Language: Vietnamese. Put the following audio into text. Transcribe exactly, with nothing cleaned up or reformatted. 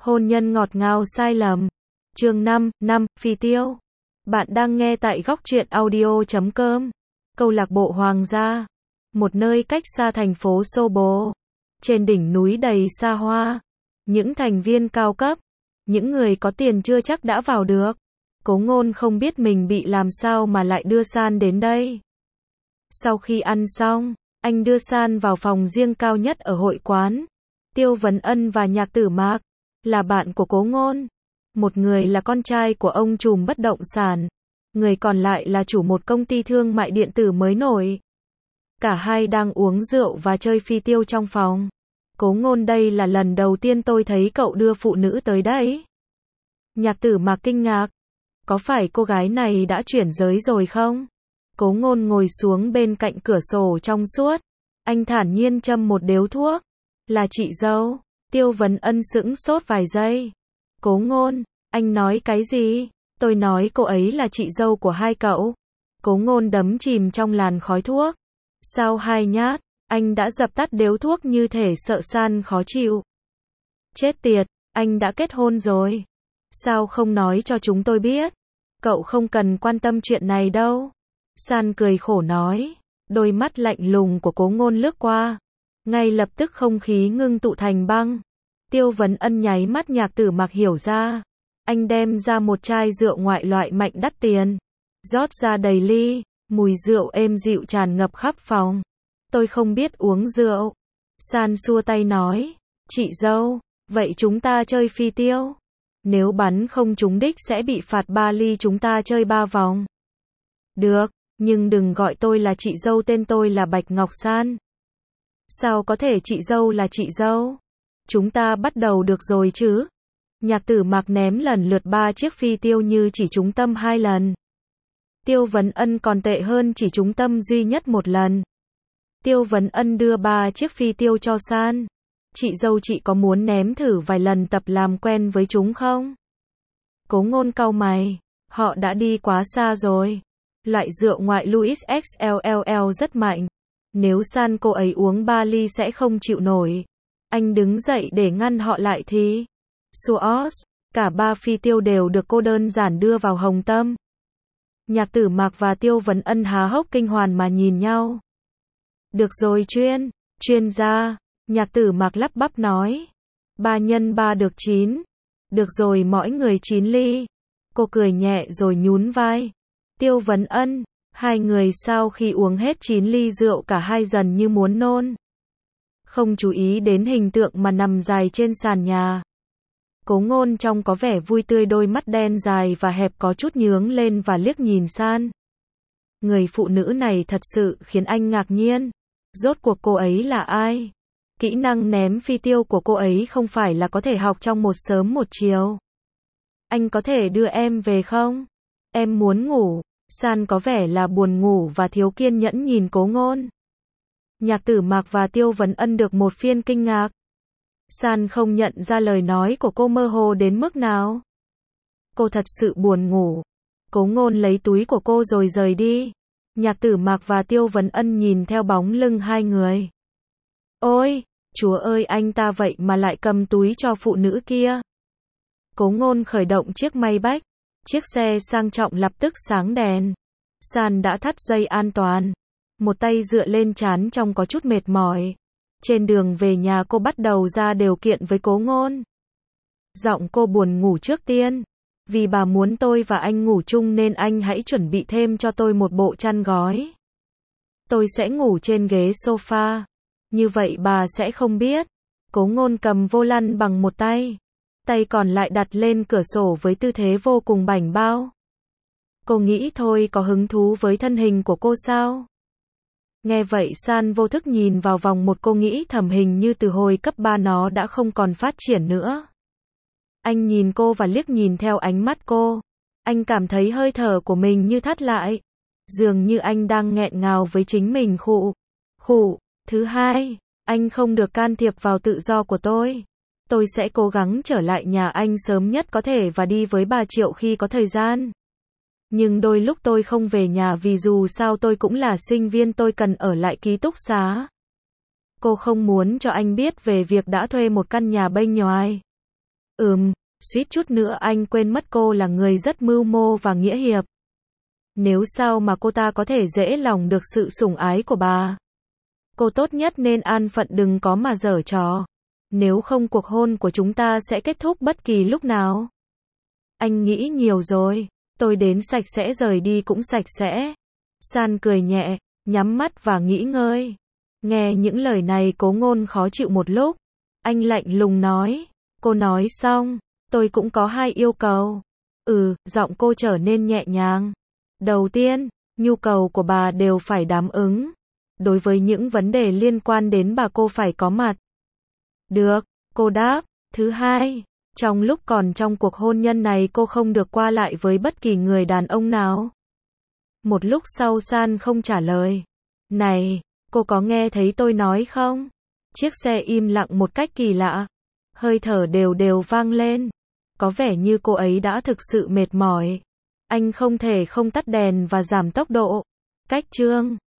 Hôn nhân ngọt ngào sai lầm. Chương năm, năm, Phi Tiêu. Bạn đang nghe tại góc truyện audio chấm com. Câu lạc bộ Hoàng gia. Một nơi cách xa thành phố xô bồ. Trên đỉnh núi đầy xa hoa. Những thành viên cao cấp. Những người có tiền chưa chắc đã vào được. Cố Ngôn không biết mình bị làm sao mà lại đưa San đến đây. Sau khi ăn xong, anh đưa San vào phòng riêng cao nhất ở hội quán. Tiêu Vấn Ân và Nhạc Tử Mạc là bạn của Cố Ngôn. Một người là con trai của ông trùm bất động sản, người còn lại là chủ một công ty thương mại điện tử mới nổi. Cả hai đang uống rượu và chơi phi tiêu trong phòng. Cố Ngôn, đây là lần đầu tiên tôi thấy cậu đưa phụ nữ tới đấy. Nhạc Tử Mạc kinh ngạc. Có phải cô gái này đã chuyển giới rồi không? Cố Ngôn ngồi xuống bên cạnh cửa sổ trong suốt. Anh thản nhiên châm một điếu thuốc. Là chị dâu. Tiêu Vấn Ân sững sốt vài giây. Cố Ngôn, anh nói cái gì? Tôi nói cô ấy là chị dâu của hai cậu. Cố Ngôn đắm chìm trong làn khói thuốc. Sau hai nhát, anh đã dập tắt điếu thuốc như thể sợ San khó chịu. Chết tiệt, anh đã kết hôn rồi. Sao không nói cho chúng tôi biết? Cậu không cần quan tâm chuyện này đâu. San cười khổ nói. Đôi mắt lạnh lùng của Cố Ngôn lướt qua. Ngay lập tức không khí ngưng tụ thành băng. Tiêu Vấn Ân nháy mắt. Nhạc Tử Mạc hiểu ra. Anh đem ra một chai rượu ngoại loại mạnh đắt tiền. Rót ra đầy ly, mùi rượu êm dịu tràn ngập khắp phòng. Tôi không biết uống rượu. San xua tay nói. Chị dâu, vậy chúng ta chơi phi tiêu. Nếu bắn không trúng đích sẽ bị phạt ba ly, chúng ta chơi ba vòng. Được, nhưng đừng gọi tôi là chị dâu, tên tôi là Bạch Ngọc San. Sao có thể chị dâu là chị dâu? Chúng ta bắt đầu được rồi chứ? Nhạc Tử Mạc ném lần lượt ba chiếc phi tiêu như chỉ trúng tâm hai lần. Tiêu Vấn Ân còn tệ hơn, chỉ trúng tâm duy nhất một lần. Tiêu Vấn Ân đưa ba chiếc phi tiêu cho San. Chị dâu, chị có muốn ném thử vài lần tập làm quen với chúng không? Cố Ngôn cau mày. Họ đã đi quá xa rồi. Loại rượu ngoại Louis ích lờ lờ rất mạnh. Nếu San cô ấy uống ba ly sẽ không chịu nổi. Anh đứng dậy để ngăn họ lại thì... Suos, cả ba phi tiêu đều được cô đơn giản đưa vào hồng tâm. Nhạc Tử Mạc và Tiêu Vấn Ân há hốc kinh hoàn mà nhìn nhau. Được rồi chuyên, chuyên gia, Nhạc Tử Mạc lắp bắp nói. Ba nhân ba được chín. Được rồi, mỗi người chín ly. Cô cười nhẹ rồi nhún vai. Tiêu Vấn Ân, hai người sau khi uống hết chín ly rượu cả hai dần như muốn nôn. Không chú ý đến hình tượng mà nằm dài trên sàn nhà. Cố Ngôn trông có vẻ vui tươi, đôi mắt đen dài và hẹp có chút nhướng lên và liếc nhìn San. Người phụ nữ này thật sự khiến anh ngạc nhiên. Rốt cuộc cô ấy là ai? Kỹ năng ném phi tiêu của cô ấy không phải là có thể học trong một sớm một chiều. Anh có thể đưa em về không? Em muốn ngủ. San có vẻ là buồn ngủ và thiếu kiên nhẫn nhìn Cố Ngôn. Nhạc Tử Mạc và Tiêu Vấn Ân được một phiên kinh ngạc. San không nhận ra lời nói của cô mơ hồ đến mức nào. Cô thật sự buồn ngủ. Cố Ngôn lấy túi của cô rồi rời đi. Nhạc Tử Mạc và Tiêu Vấn Ân nhìn theo bóng lưng hai người. Ôi, chúa ơi, anh ta vậy mà lại cầm túi cho phụ nữ kia. Cố Ngôn khởi động chiếc Maybach. Chiếc xe sang trọng lập tức sáng đèn. San đã thắt dây an toàn. Một tay dựa lên trán trông có chút mệt mỏi. Trên đường về nhà cô bắt đầu ra điều kiện với Cố Ngôn. Giọng cô buồn ngủ trước tiên. Vì bà muốn tôi và anh ngủ chung nên anh hãy chuẩn bị thêm cho tôi một bộ chăn gói. Tôi sẽ ngủ trên ghế sofa. Như vậy bà sẽ không biết. Cố Ngôn cầm vô lăng bằng một tay. Tay còn lại đặt lên cửa sổ với tư thế vô cùng bảnh bao. Cô nghĩ thôi có hứng thú với thân hình của cô sao? Nghe vậy San vô thức nhìn vào vòng một, cô nghĩ thầm hình như từ hồi cấp ba nó đã không còn phát triển nữa. Anh nhìn cô và liếc nhìn theo ánh mắt cô. Anh cảm thấy hơi thở của mình như thắt lại. Dường như anh đang nghẹn ngào với chính mình. Khụ, khụ. Thứ hai, anh không được can thiệp vào tự do của tôi. Tôi sẽ cố gắng trở lại nhà anh sớm nhất có thể và đi với bà Triệu khi có thời gian. Nhưng đôi lúc tôi không về nhà vì dù sao tôi cũng là sinh viên, tôi cần ở lại ký túc xá. Cô không muốn cho anh biết về việc đã thuê một căn nhà bên ngoài. Ừm, suýt chút nữa anh quên mất cô là người rất mưu mô và nghĩa hiệp. Nếu sao mà cô ta có thể dễ lòng được sự sủng ái của bà. Cô tốt nhất nên an phận đừng có mà giở trò. Nếu không cuộc hôn của chúng ta sẽ kết thúc bất kỳ lúc nào. Anh nghĩ nhiều rồi. Tôi đến sạch sẽ rời đi cũng sạch sẽ. San cười nhẹ, nhắm mắt và nghĩ ngơi. Nghe những lời này Cố Ngôn khó chịu một lúc. Anh lạnh lùng nói. Cô nói xong, tôi cũng có hai yêu cầu. Ừ, giọng cô trở nên nhẹ nhàng. Đầu tiên, nhu cầu của bà đều phải đáp ứng. Đối với những vấn đề liên quan đến bà cô phải có mặt. Được, cô đáp. Thứ hai, trong lúc còn trong cuộc hôn nhân này cô không được qua lại với bất kỳ người đàn ông nào. Một lúc sau San không trả lời. Này, cô có nghe thấy tôi nói không? Chiếc xe im lặng một cách kỳ lạ. Hơi thở đều đều vang lên. Có vẻ như cô ấy đã thực sự mệt mỏi. Anh không thể không tắt đèn và giảm tốc độ. Cách chương